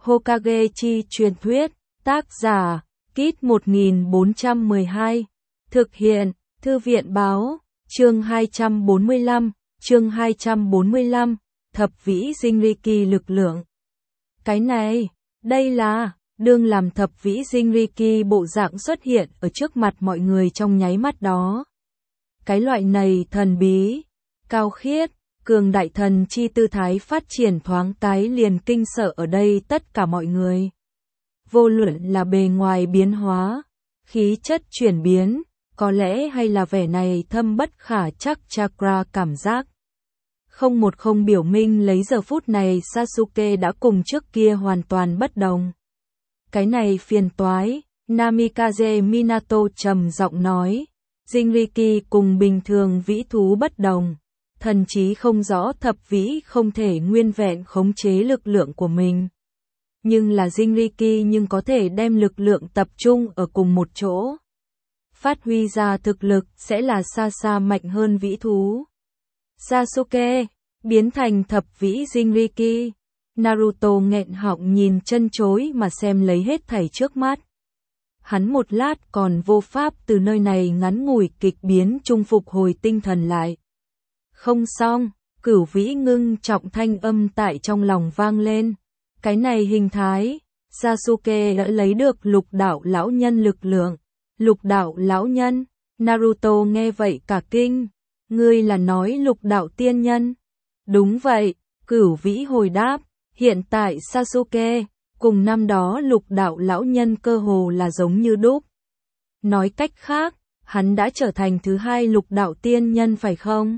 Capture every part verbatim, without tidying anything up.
Hokage chi truyền thuyết, tác giả, Kit một nghìn bốn trăm mười hai, thực hiện, Thư viện báo, chương hai trăm bốn mươi lăm, chương hai trăm bốn mươi lăm, thập vĩ Jinriki lực lượng. Cái này, đây là, đương làm thập vĩ Jinriki bộ dạng xuất hiện ở trước mặt mọi người trong nháy mắt đó. Cái loại này thần bí, cao khiết, cường đại thần chi tư thái phát triển thoáng cái liền kinh sợ ở đây tất cả mọi người. Vô luận là bề ngoài biến hóa, khí chất chuyển biến, có lẽ hay là vẻ này thâm bất khả chắc chakra cảm giác. Không một không biểu minh lấy giờ phút này Sasuke đã cùng trước kia hoàn toàn bất đồng. Cái này phiền toái, Namikaze Minato trầm giọng nói, Jinriki cùng bình thường vĩ thú bất đồng. Thần trí không rõ thập vĩ không thể nguyên vẹn khống chế lực lượng của mình. Nhưng là Jinriki nhưng có thể đem lực lượng tập trung ở cùng một chỗ. Phát huy ra thực lực sẽ là xa xa mạnh hơn vĩ thú. Sasuke, biến thành thập vĩ Jinriki. Naruto nghẹn họng nhìn chân chối mà xem lấy hết thảy trước mắt. Hắn một lát còn vô pháp từ nơi này ngắn ngủi kịch biến trung phục hồi tinh thần lại. Không xong, cửu vĩ ngưng trọng thanh âm tại trong lòng vang lên. Cái này hình thái, Sasuke đã lấy được lục đạo lão nhân lực lượng. Lục đạo lão nhân, Naruto nghe vậy cả kinh. Ngươi là nói lục đạo tiên nhân? Đúng vậy, cửu vĩ hồi đáp. Hiện tại Sasuke, cùng năm đó lục đạo lão nhân cơ hồ là giống như đúc. Nói cách khác, hắn đã trở thành thứ hai lục đạo tiên nhân phải không?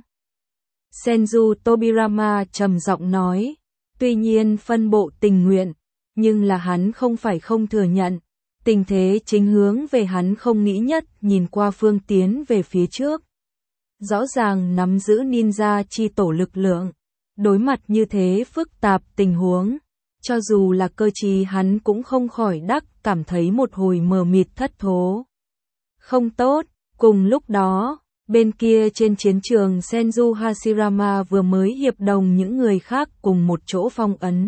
Senju Tobirama trầm giọng nói, tuy nhiên phân bộ tình nguyện, nhưng là hắn không phải không thừa nhận, tình thế chính hướng về hắn không nghĩ nhất nhìn qua phương tiến về phía trước. Rõ ràng nắm giữ ninja chi tổ lực lượng, đối mặt như thế phức tạp tình huống, cho dù là cơ trí hắn cũng không khỏi đắc cảm thấy một hồi mờ mịt thất thố. Không tốt, cùng lúc đó, bên kia trên chiến trường Senju Hashirama vừa mới hiệp đồng những người khác cùng một chỗ phong ấn.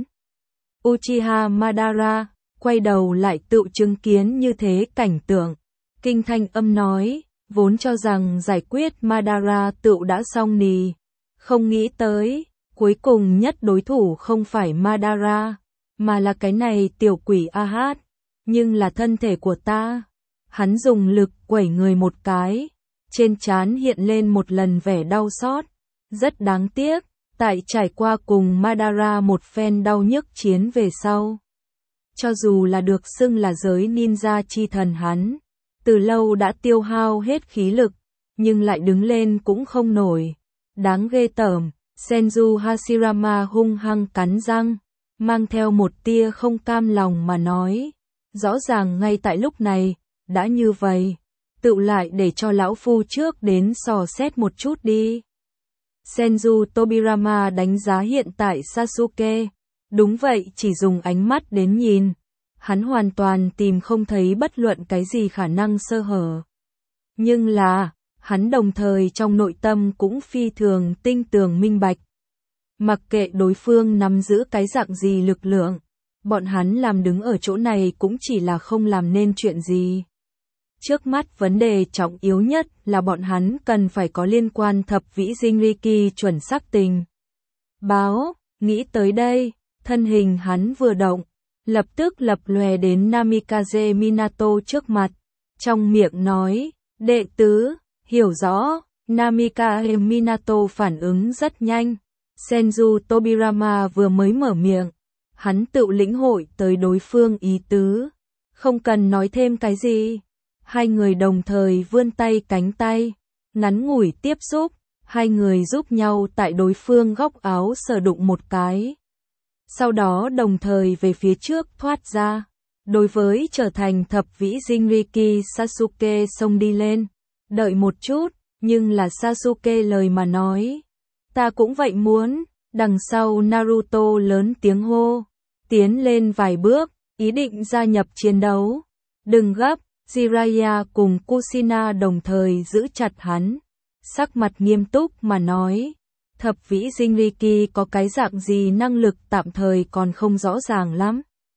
Uchiha Madara, quay đầu lại tự chứng kiến như thế cảnh tượng. Kinh thanh âm nói, vốn cho rằng giải quyết Madara tự đã xong nì. Không nghĩ tới, cuối cùng nhất đối thủ không phải Madara, mà là cái này tiểu quỷ Ahad, nhưng là thân thể của ta. Hắn dùng lực quẩy người một cái. Trên trán hiện lên một lần vẻ đau xót. Rất đáng tiếc, tại trải qua cùng Madara một phen đau nhức chiến về sau. Cho dù là được xưng là giới ninja chi thần hắn, từ lâu đã tiêu hao hết khí lực, nhưng lại đứng lên cũng không nổi. Đáng ghê tởm, Senju Hashirama hung hăng cắn răng, mang theo một tia không cam lòng mà nói. Rõ ràng ngay tại lúc này, đã như vậy. Tự lại để cho lão phu trước đến sò xét một chút đi. Senju Tobirama đánh giá hiện tại Sasuke. Đúng vậy, chỉ dùng ánh mắt đến nhìn. Hắn hoàn toàn tìm không thấy bất luận cái gì khả năng sơ hở. Nhưng là, hắn đồng thời trong nội tâm cũng phi thường tinh tường minh bạch. Mặc kệ đối phương nắm giữ cái dạng gì lực lượng, bọn hắn làm đứng ở chỗ này cũng chỉ là không làm nên chuyện gì. Trước mắt vấn đề trọng yếu nhất là bọn hắn cần phải có liên quan thập vĩ Jinriki chuẩn xác tình. Báo, nghĩ tới đây, thân hình hắn vừa động, lập tức lập lòe đến Namikaze Minato trước mặt, trong miệng nói, đệ tứ, hiểu rõ, Namikaze Minato phản ứng rất nhanh, Senju Tobirama vừa mới mở miệng, hắn tự lĩnh hội tới đối phương ý tứ, không cần nói thêm cái gì. Hai người đồng thời vươn tay cánh tay, ngắn ngủi tiếp xúc, hai người giúp nhau tại đối phương góc áo sờ đụng một cái. Sau đó đồng thời về phía trước thoát ra, đối với trở thành thập vĩ Jinriki Sasuke xông đi lên. Đợi một chút, nhưng là Sasuke lời mà nói. Ta cũng vậy muốn, đằng sau Naruto lớn tiếng hô, tiến lên vài bước, ý định gia nhập chiến đấu. Đừng gấp. Jiraiya cùng Kushina đồng thời giữ chặt hắn, sắc mặt nghiêm túc mà nói, thập vĩ Jinriki có cái dạng gì năng lực tạm thời còn không rõ ràng lắm.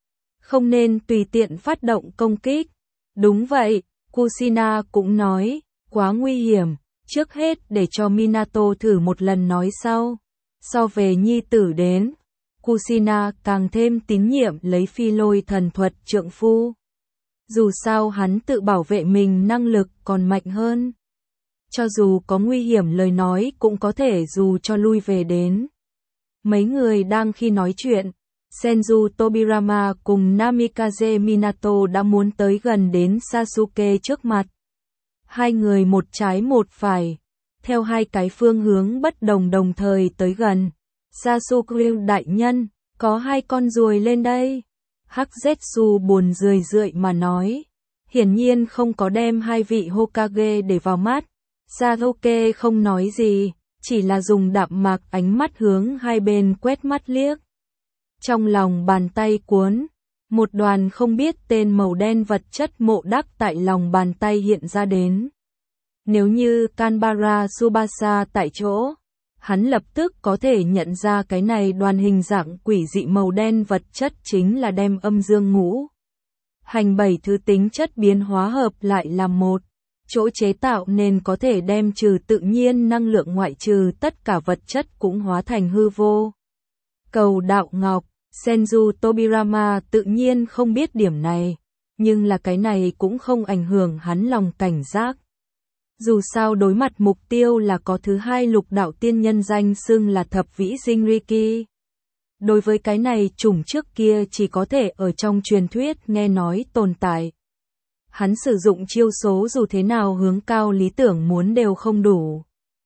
không nên tùy tiện phát động công kích. Đúng vậy, Kushina cũng nói, quá nguy hiểm, trước hết để cho Minato thử một lần nói sau. So về nhi tử đến, Kushina càng thêm tín nhiệm lấy phi lôi thần thuật trượng phu. Dù sao hắn tự bảo vệ mình năng lực còn mạnh hơn. Cho dù có nguy hiểm lời nói cũng có thể dù cho lui về đến. Mấy người đang khi nói chuyện, Senju Tobirama cùng Namikaze Minato đã muốn tới gần đến Sasuke trước mặt. Hai người một trái một phải, theo hai cái phương hướng bất đồng đồng thời tới gần. Sasuke đại nhân, có hai con ruồi lên đây. Hắc Zetsu buồn rười rượi mà nói. Hiển nhiên không có đem hai vị Hokage để vào mắt. Sasuke không nói gì, chỉ là dùng đạm mạc ánh mắt hướng hai bên quét mắt liếc. Trong lòng bàn tay cuốn, một đoàn không biết tên màu đen vật chất mộ đắc tại lòng bàn tay hiện ra đến. Nếu như Kanbara Tsubasa tại chỗ, hắn lập tức có thể nhận ra cái này đoàn hình dạng quỷ dị màu đen vật chất chính là đem âm dương ngũ hành bảy thứ tính chất biến hóa hợp lại làm một, chỗ chế tạo nên có thể đem trừ tự nhiên năng lượng ngoại trừ tất cả vật chất cũng hóa thành hư vô. Cầu đạo ngọc, Senju Tobirama tự nhiên không biết điểm này, nhưng là cái này cũng không ảnh hưởng hắn lòng cảnh giác. Dù sao đối mặt mục tiêu là có thứ hai lục đạo tiên nhân danh xưng là thập vĩ Jinriki. Đối với cái này chủng trước kia chỉ có thể ở trong truyền thuyết nghe nói tồn tại. Hắn sử dụng chiêu số dù thế nào hướng cao lý tưởng muốn đều không đủ.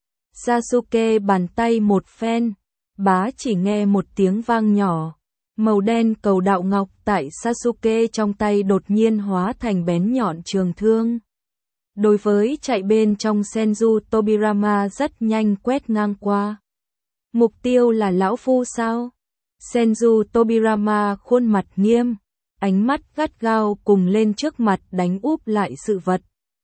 Sasuke bàn tay một phen, bá chỉ nghe một tiếng vang nhỏ. Màu đen cầu đạo ngọc tại Sasuke trong tay đột nhiên hóa thành bén nhọn trường thương. Đối với chạy bên trong Senju Tobirama rất nhanh quét ngang qua. Mục tiêu là lão phu sao? Senju Tobirama khuôn mặt nghiêm, ánh mắt gắt gao cùng lên trước mặt đánh úp lại sự vật.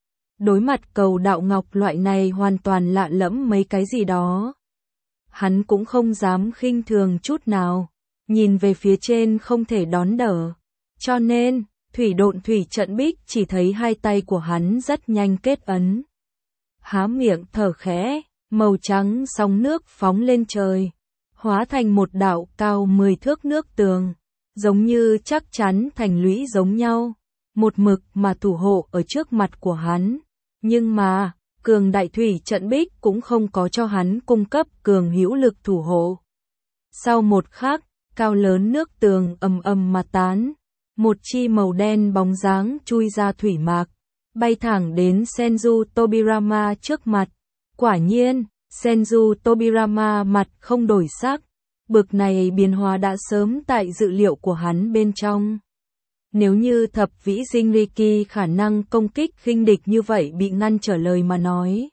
Đối mặt cầu đạo ngọc loại này hoàn toàn lạ lẫm mấy cái gì đó. Hắn cũng không dám khinh thường chút nào, nhìn về phía trên không thể đón đỡ. Cho nên, thủy độn thủy trận bích chỉ thấy hai tay của hắn rất nhanh kết ấn. Há miệng thở khẽ, màu trắng sóng nước phóng lên trời, hóa thành một đạo cao mười thước nước tường, giống như chắc chắn thành lũy giống nhau, một mực mà thủ hộ ở trước mặt của hắn. Nhưng mà, cường đại thủy trận bích cũng không có cho hắn cung cấp cường hữu lực thủ hộ. Sau một khắc, cao lớn nước tường ầm ầm mà tán, một chi màu đen bóng dáng chui ra thủy mạc, bay thẳng đến Senju Tobirama trước mặt. Quả nhiên, Senju Tobirama mặt không đổi sắc, bực này biến hóa đã sớm tại dự liệu của hắn bên trong. Nếu như thập vĩ Jinriki khả năng công kích khinh địch như vậy bị ngăn trở lời mà nói,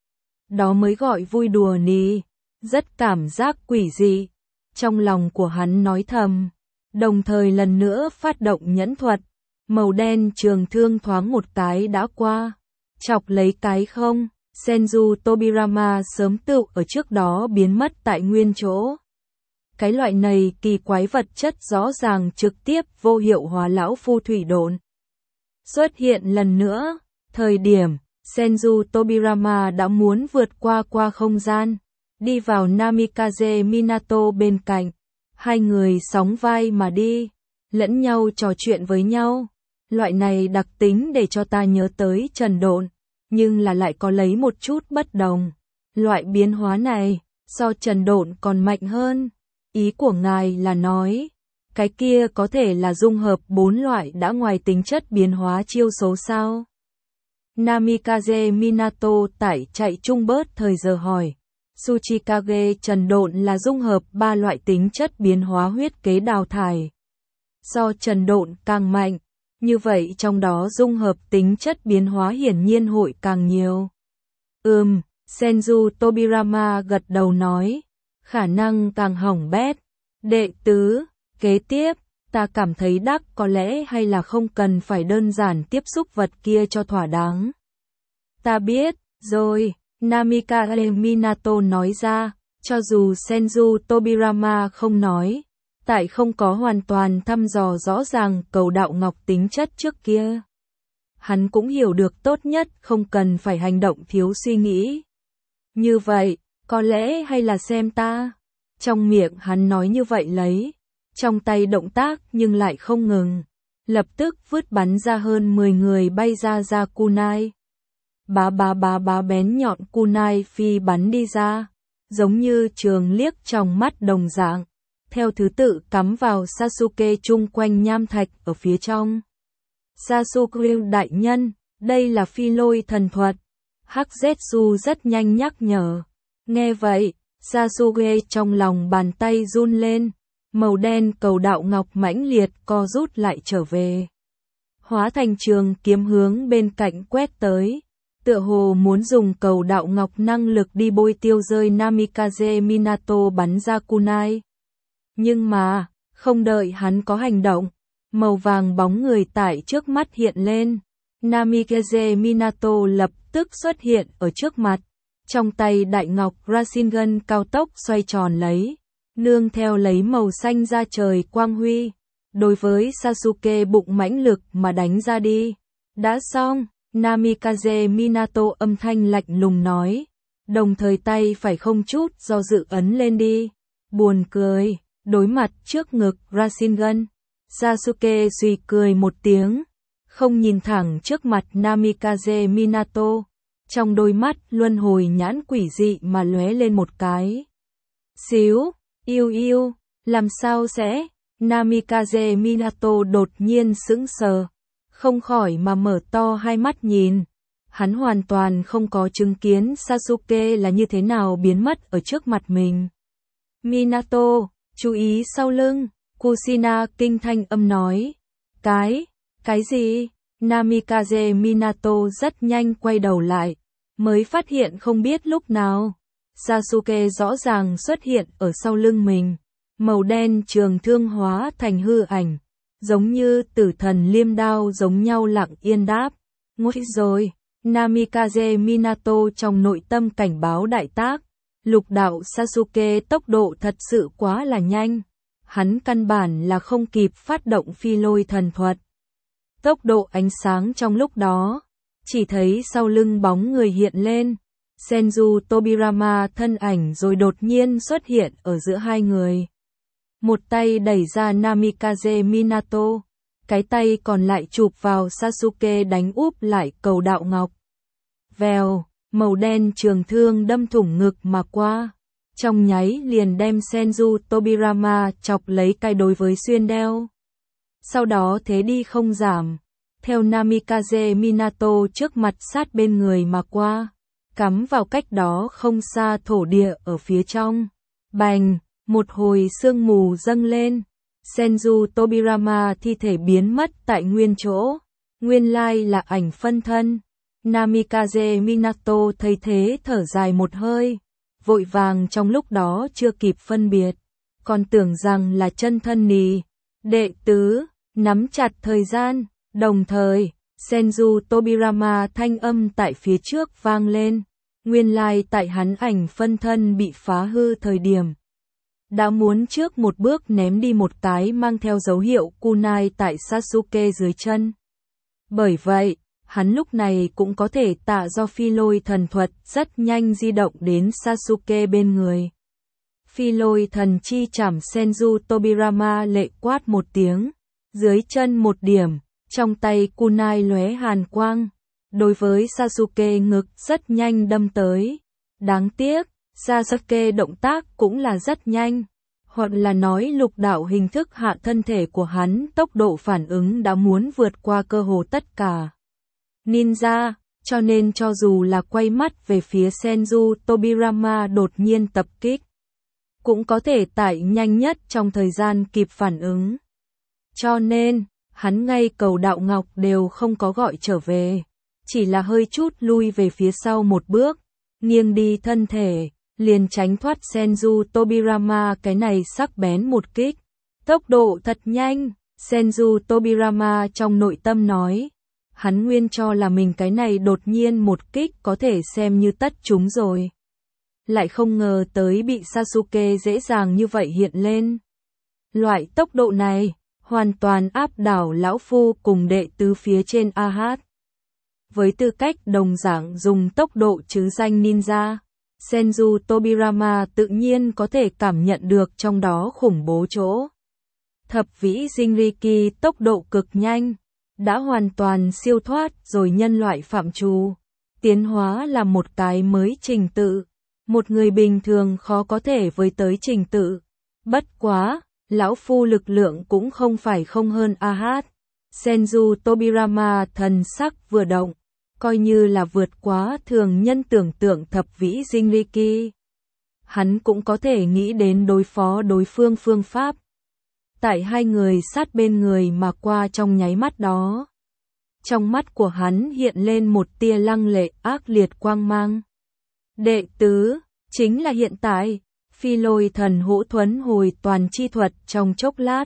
đó mới gọi vui đùa nì, rất cảm giác quỷ dị. Trong lòng của hắn nói thầm, đồng thời lần nữa phát động nhẫn thuật, màu đen trường thương thoáng một cái đã qua, chọc lấy cái không, Senju Tobirama sớm tự ở trước đó biến mất tại nguyên chỗ. Cái loại này kỳ quái vật chất rõ ràng trực tiếp vô hiệu hóa lão phu thủy độn. Xuất hiện lần nữa, thời điểm, Senju Tobirama đã muốn vượt qua qua không gian, đi vào Namikaze Minato bên cạnh. Hai người sóng vai mà đi, lẫn nhau trò chuyện với nhau. Loại này đặc tính để cho ta nhớ tới Trần Độn, nhưng là lại có lấy một chút bất đồng. Loại biến hóa này, so Trần Độn còn mạnh hơn. Ý của ngài là nói, cái kia có thể là dung hợp bốn loại đã ngoài tính chất biến hóa chiêu số sao? Namikaze Minato tải chạy chung bớt thời giờ hỏi. Tsuchikage Trần Độn là dung hợp ba loại tính chất biến hóa huyết kế đào thải. Do Trần Độn càng mạnh, như vậy trong đó dung hợp tính chất biến hóa hiển nhiên hội càng nhiều. Ừm, Senju Tobirama gật đầu nói, khả năng càng hỏng bét. Đệ tứ, kế tiếp, ta cảm thấy đắc có lẽ hay là không cần phải đơn giản tiếp xúc vật kia cho thỏa đáng. Ta biết, rồi. Namikaze Minato nói ra, cho dù Senju Tobirama không nói, Tại không có hoàn toàn thăm dò rõ ràng cầu đạo ngọc tính chất trước kia. Hắn cũng hiểu được tốt nhất không cần phải hành động thiếu suy nghĩ. Như vậy, có lẽ hay là xem ta. Trong miệng hắn nói như vậy lấy. Trong tay động tác nhưng lại không ngừng. Lập tức vứt bắn ra hơn mười người bay ra ra kunai. Bá bá bá bá bén nhọn kunai phi bắn đi ra. Giống như trường liếc trong mắt đồng dạng. Theo thứ tự cắm vào Sasuke chung quanh nham thạch ở phía trong. Sasuke đại nhân, đây là phi lôi thần thuật. Hắc Zetsu rất nhanh nhắc nhở. Nghe vậy, Sasuke trong lòng bàn tay run lên. Màu đen cầu đạo ngọc mãnh liệt co rút lại trở về. Hóa thành trường kiếm hướng bên cạnh quét tới. Tựa hồ muốn dùng cầu đạo ngọc năng lực đi bôi tiêu rơi Namikaze Minato bắn ra kunai. Nhưng mà, không đợi hắn có hành động, màu vàng bóng người tại trước mắt hiện lên. Namikaze Minato lập tức xuất hiện ở trước mặt. Trong tay đại ngọc Rasengan cao tốc xoay tròn lấy. Nương theo lấy màu xanh ra trời quang huy. Đối với Sasuke bụng mãnh lực mà đánh ra đi. Đã xong, Namikaze Minato âm thanh lạnh lùng nói. Đồng thời tay phải không chút do dự ấn lên đi. Buồn cười, đối mặt trước ngực Rasengan. Sasuke suy cười một tiếng. Không nhìn thẳng trước mặt Namikaze Minato. Trong đôi mắt luân hồi nhãn quỷ dị mà lóe lên một cái. Xíu, yêu yêu, làm sao sẽ? Namikaze Minato đột nhiên sững sờ. Không khỏi mà mở to hai mắt nhìn. Hắn hoàn toàn không có chứng kiến Sasuke là như thế nào biến mất ở trước mặt mình. Minato, chú ý sau lưng, Kushina kinh thanh âm nói. Cái, cái gì? Namikaze Minato rất nhanh quay đầu lại, mới phát hiện không biết lúc nào. Sasuke rõ ràng xuất hiện ở sau lưng mình, màu đen trường thương hóa thành hư ảnh, giống như tử thần liêm đao giống nhau lặng yên đáp. Nguy rồi, Namikaze Minato trong nội tâm cảnh báo đại tác, lục đạo Sasuke tốc độ thật sự quá là nhanh, hắn căn bản là không kịp phát động phi lôi thần thuật. Tốc độ ánh sáng trong lúc đó, chỉ thấy sau lưng bóng người hiện lên, Senju Tobirama thân ảnh rồi đột nhiên xuất hiện ở giữa hai người. Một tay đẩy ra Namikaze Minato, cái tay còn lại chụp vào Sasuke đánh úp lại cầu đạo ngọc. Vèo, màu đen trường thương đâm thủng ngực mà qua, trong nháy liền đem Senju Tobirama chọc lấy cái đối với xuyên đeo. Sau đó thế đi không giảm, theo Namikaze Minato trước mặt sát bên người mà qua, cắm vào cách đó không xa thổ địa ở phía trong. Bành, một hồi sương mù dâng lên, Senju Tobirama thi thể biến mất tại nguyên chỗ, nguyên lai là ảnh phân thân. Namikaze Minato thấy thế thở dài một hơi, vội vàng trong lúc đó chưa kịp phân biệt, còn tưởng rằng là chân thân nì. Đệ tứ, nắm chặt thời gian, đồng thời, Senju Tobirama thanh âm tại phía trước vang lên, nguyên lai tại hắn ảnh phân thân bị phá hư thời điểm. Đã muốn trước một bước ném đi một cái mang theo dấu hiệu kunai tại Sasuke dưới chân. Bởi vậy, hắn lúc này cũng có thể tạ do phi lôi thần thuật rất nhanh di động đến Sasuke bên người. Phi lôi thần chi chảm Senju Tobirama lệ quát một tiếng, dưới chân một điểm, trong tay kunai lóe hàn quang, đối với Sasuke ngực rất nhanh đâm tới. Đáng tiếc, Sasuke động tác cũng là rất nhanh, hoặc là nói lục đạo hình thức hạ thân thể của hắn tốc độ phản ứng đã muốn vượt qua cơ hồ tất cả ninja, cho nên cho dù là quay mắt về phía Senju Tobirama đột nhiên tập kích, cũng có thể tại nhanh nhất trong thời gian kịp phản ứng. Cho nên, hắn ngay cầu đạo ngọc đều không có gọi trở về, chỉ là hơi chút lui về phía sau một bước, nghiêng đi thân thể, liền tránh thoát Senju Tobirama cái này sắc bén một kích. Tốc độ thật nhanh, Senju Tobirama trong nội tâm nói. Hắn nguyên cho là mình cái này đột nhiên một kích có thể xem như tất chúng rồi. Lại không ngờ tới bị Sasuke dễ dàng như vậy hiện lên. Loại tốc độ này, hoàn toàn áp đảo lão phu cùng đệ tứ phía trên a hát. Với tư cách đồng dạng dùng tốc độ chứ danh ninja, Senju Tobirama tự nhiên có thể cảm nhận được trong đó khủng bố chỗ. Thập vĩ Jinriki tốc độ cực nhanh, đã hoàn toàn siêu thoát rồi nhân loại phạm trù, tiến hóa là một cái mới trình tự, một người bình thường khó có thể với tới trình tự. Bất quá, lão phu lực lượng cũng không phải không hơn a hát. Senju Tobirama thần sắc vừa động, coi như là vượt quá thường nhân tưởng tượng thập vĩ Jinriki. Hắn cũng có thể nghĩ đến đối phó đối phương phương pháp. Tại hai người sát bên người mà qua trong nháy mắt đó. Trong mắt của hắn hiện lên một tia lăng lệ ác liệt quang mang. Đệ tứ, chính là hiện tại, phi lôi thần hữu thuấn hồi toàn chi thuật trong chốc lát.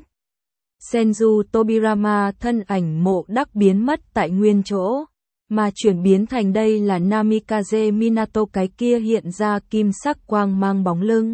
Senju Tobirama thân ảnh mộ đắc biến mất tại nguyên chỗ, mà chuyển biến thành đây là Namikaze Minato, cái kia hiện ra kim sắc quang mang bóng lưng.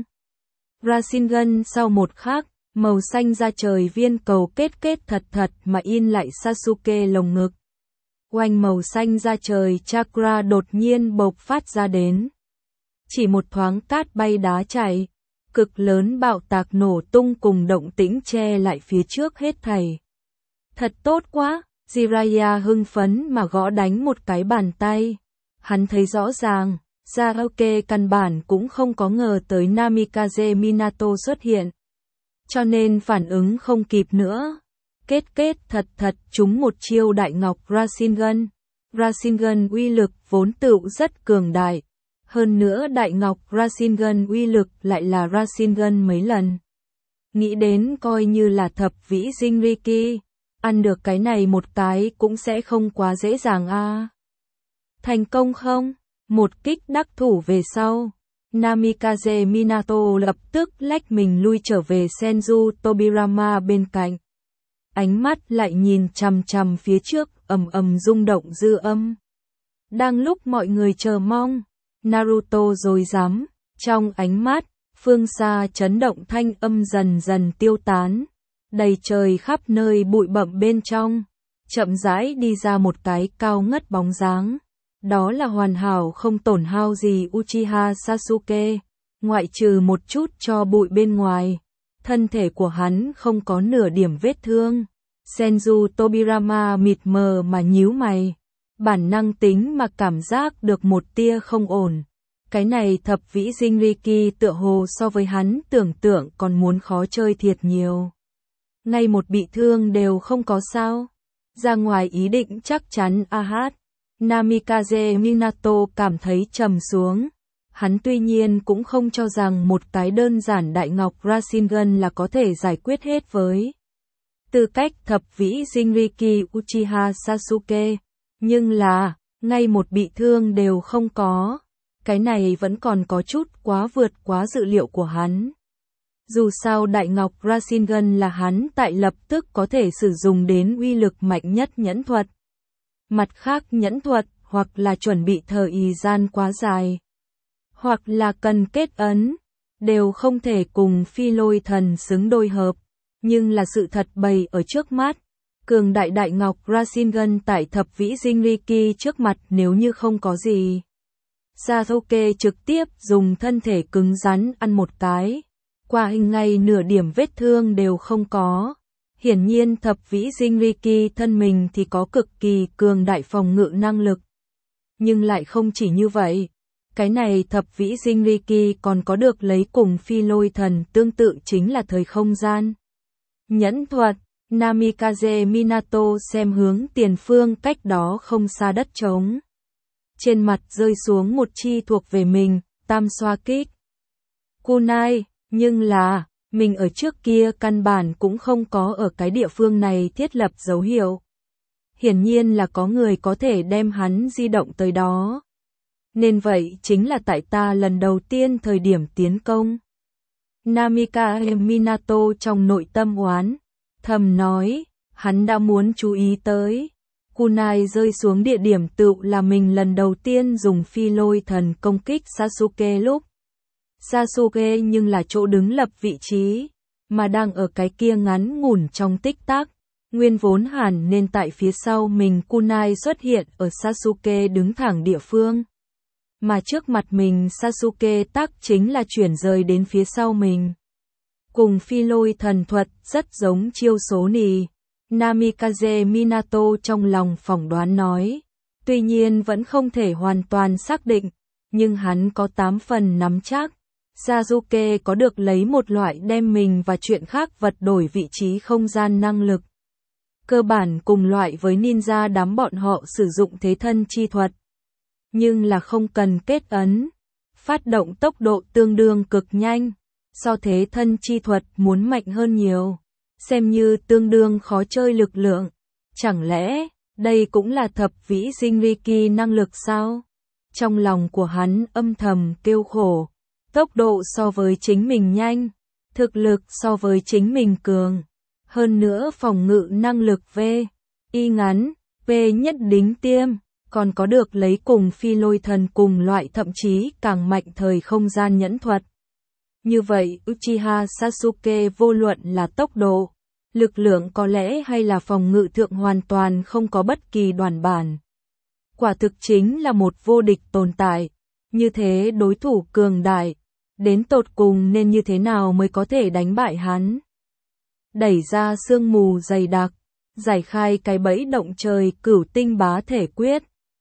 Rasengan sau một khắc, màu xanh da trời viên cầu kết kết thật thật mà in lại Sasuke lồng ngực. Oanh, màu xanh da trời chakra đột nhiên bộc phát ra đến. Chỉ một thoáng cát bay đá chạy, cực lớn bạo tạc nổ tung cùng động tĩnh che lại phía trước hết thảy. Thật tốt quá, Jiraiya hưng phấn mà gõ đánh một cái bàn tay. Hắn thấy rõ ràng, Sasuke căn bản cũng không có ngờ tới Namikaze Minato xuất hiện. Cho nên phản ứng không kịp nữa. Kết kết thật thật trúng một chiêu đại ngọc Rasengan. Rasengan uy lực vốn tựu rất cường đại. Hơn nữa đại ngọc Rasengan uy lực lại là Rasengan mấy lần. Nghĩ đến coi như là thập vĩ Jinriki, ăn được cái này một cái cũng sẽ không quá dễ dàng a. À. Thành công không? Một kích đắc thủ về sau, Namikaze Minato lập tức lách mình lui trở về Senju Tobirama bên cạnh. Ánh mắt lại nhìn chằm chằm phía trước, ầm ầm rung động dư âm. Đang lúc mọi người chờ mong, Naruto rồi dám, trong ánh mắt, phương xa chấn động thanh âm dần dần tiêu tán, đầy trời khắp nơi bụi bặm bên trong, chậm rãi đi ra một cái cao ngất bóng dáng. Đó là hoàn hảo không tổn hao gì Uchiha Sasuke, ngoại trừ một chút cho bụi bên ngoài, thân thể của hắn không có nửa điểm vết thương. Senju Tobirama mịt mờ mà nhíu mày, bản năng tính mà cảm giác được một tia không ổn. Cái này thập vĩ Jinriki tựa hồ so với hắn tưởng tượng còn muốn khó chơi thiệt nhiều. Ngay một bị thương đều không có sao. Ra ngoài ý định chắc chắn a hát. Namikaze Minato cảm thấy trầm xuống. Hắn tuy nhiên cũng không cho rằng một cái đơn giản đại ngọc Rasengan là có thể giải quyết hết với tư cách thập vĩ Jinriki Uchiha Sasuke. Nhưng là, ngay một bị thương đều không có. Cái này vẫn còn có chút quá vượt quá dự liệu của hắn. Dù sao đại ngọc Rasengan là hắn tại lập tức có thể sử dụng đến uy lực mạnh nhất nhẫn thuật. Mặt khác nhẫn thuật, hoặc là chuẩn bị thời gian quá dài, hoặc là cần kết ấn, đều không thể cùng phi lôi thần xứng đôi hợp. Nhưng là sự thật bày ở trước mắt, cường đại đại ngọc Rasengan tại thập vĩ Jinriki trước mặt nếu như không có gì. Sasuke trực tiếp dùng thân thể cứng rắn ăn một cái, qua hình ngay nửa điểm vết thương đều không có. Hiển nhiên thập vĩ Jinriki thân mình thì có cực kỳ cường đại phòng ngự năng lực. Nhưng lại không chỉ như vậy, cái này thập vĩ Jinriki còn có được lấy cùng phi lôi thần tương tự chính là thời không gian. Nhẫn thuật, Namikaze Minato xem hướng tiền phương cách đó không xa đất trống. Trên mặt rơi xuống một chi thuộc về mình, tam xoa kích. Kunai, nhưng là, mình ở trước kia căn bản cũng không có ở cái địa phương này thiết lập dấu hiệu. Hiển nhiên là có người có thể đem hắn di động tới đó. Nên vậy chính là tại ta lần đầu tiên thời điểm tiến công. Namikaze Minato trong nội tâm oán, thầm nói, hắn đã muốn chú ý tới. Kunai rơi xuống địa điểm tự là mình lần đầu tiên dùng phi lôi thần công kích Sasuke lúc. Sasuke nhưng là chỗ đứng lập vị trí. mà đang ở cái kia ngắn ngủn trong tích tắc. Nguyên vốn hẳn nên tại phía sau mình kunai xuất hiện ở Sasuke đứng thẳng địa phương. Mà trước mặt mình Sasuke tắc chính là chuyển rời đến phía sau mình. Cùng phi lôi thần thuật rất giống chiêu số nì. Namikaze Minato trong lòng phỏng đoán nói. Tuy nhiên vẫn không thể hoàn toàn xác định, nhưng hắn có tám phần nắm chắc. Sasuke có được lấy một loại đem mình và chuyện khác vật đổi vị trí không gian năng lực. Cơ bản cùng loại với ninja đám bọn họ sử dụng thế thân chi thuật. Nhưng là không cần kết ấn. Phát động tốc độ tương đương cực nhanh. So thế thân chi thuật muốn mạnh hơn nhiều. Xem như tương đương khó chơi lực lượng. Chẳng lẽ, đây cũng là thập vĩ Jinriki năng lực sao? Trong lòng của hắn âm thầm kêu khổ. Tốc độ so với chính mình nhanh. Thực lực so với chính mình cường. Hơn nữa phòng ngự năng lực V, Y ngắn, P nhất đính tiêm, còn có được lấy cùng phi lôi thần cùng loại thậm chí càng mạnh thời không gian nhẫn thuật. Như vậy Uchiha Sasuke vô luận là tốc độ, lực lượng có lẽ hay là phòng ngự thượng hoàn toàn không có bất kỳ đoản bản. Quả thực chính là một vô địch tồn tại, như thế đối thủ cường đại, đến tột cùng nên như thế nào mới có thể đánh bại hắn. Đẩy ra sương mù dày đặc, giải khai cái bẫy động trời cửu tinh bá thể quyết.